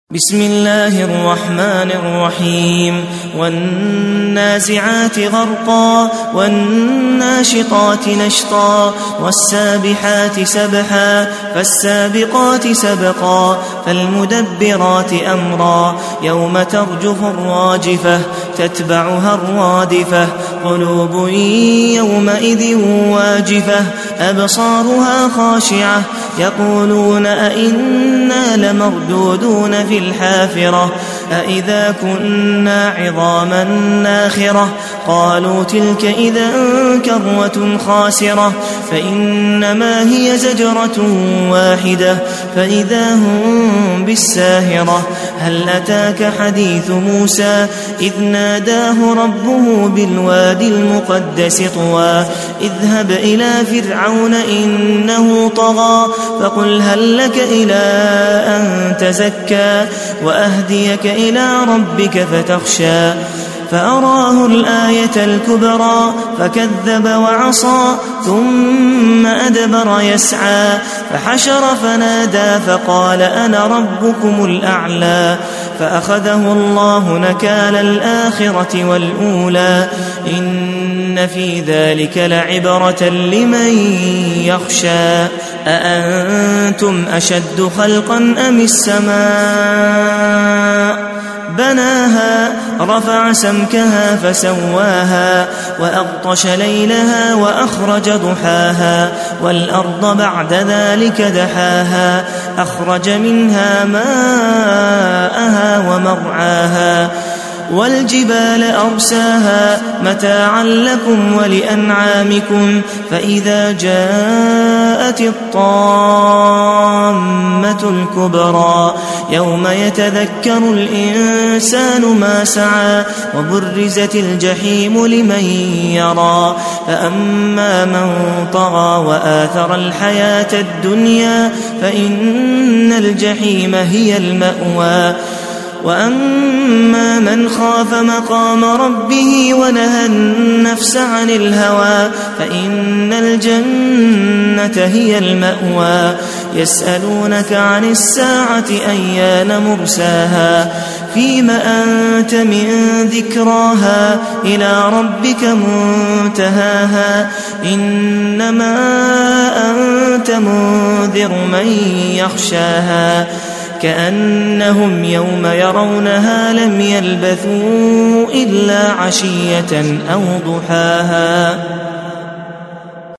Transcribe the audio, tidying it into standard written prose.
بسم الله الرحمن الرحيم والنازعات غرقا والناشطات نشطا والسابحات سبحا فالسابقات سبقا فالمدبرات أمرا يوم ترجف الراجفة تتبعها الرادفة قلوب يومئذ واجفة أبصارها خاشعة يقولون أئنا لمردودون في الحافرة أئذا كنا عظاما ناخرة قالوا تلك إذا كرة خاسرة فإنما هي زجرة واحدة فإذا هم بالساهرة هل أتاك حديث موسى إذ ناداه ربه بالوادي المقدس طوى اذهب إلى فرعون إنه طغى فقل هل لك إلى أن تزكى وأهديك إلى ربك فتخشى فأراه الآية الكبرى فكذب وعصى ثم أدبر يسعى فحشر فنادى فقال أنا ربكم الأعلى فأخذه الله نكال الآخرة والأولى إن في ذلك لعبرة لمن يخشى أأنتم أشد خلقا أم السماء بناها رفع سمكها فسواها وأغطش ليلها وأخرج ضحاها والأرض بعد ذلك دحاها أخرج منها ماءها ومرعاها والجبال أرساها متاعا لكم ولأنعامكم فإذا جاءت الطامة الكبرى يوم يتذكر الإنسان ما سعى وبرزت الجحيم لمن يرى فأما من طغى وآثر الحياة الدنيا فإن الجحيم هي المأوى وأما من خاف مقام ربه ونهى النفس عن الهوى فإن الجنة هي المأوى يسألونك عن الساعة أيان مرساها فيم أنت من ذكراها إلى ربك منتهاها إنما أنت منذر من يخشاها كأنهم يوم يرونها لم يلبثوا إلا عشية أو ضحاها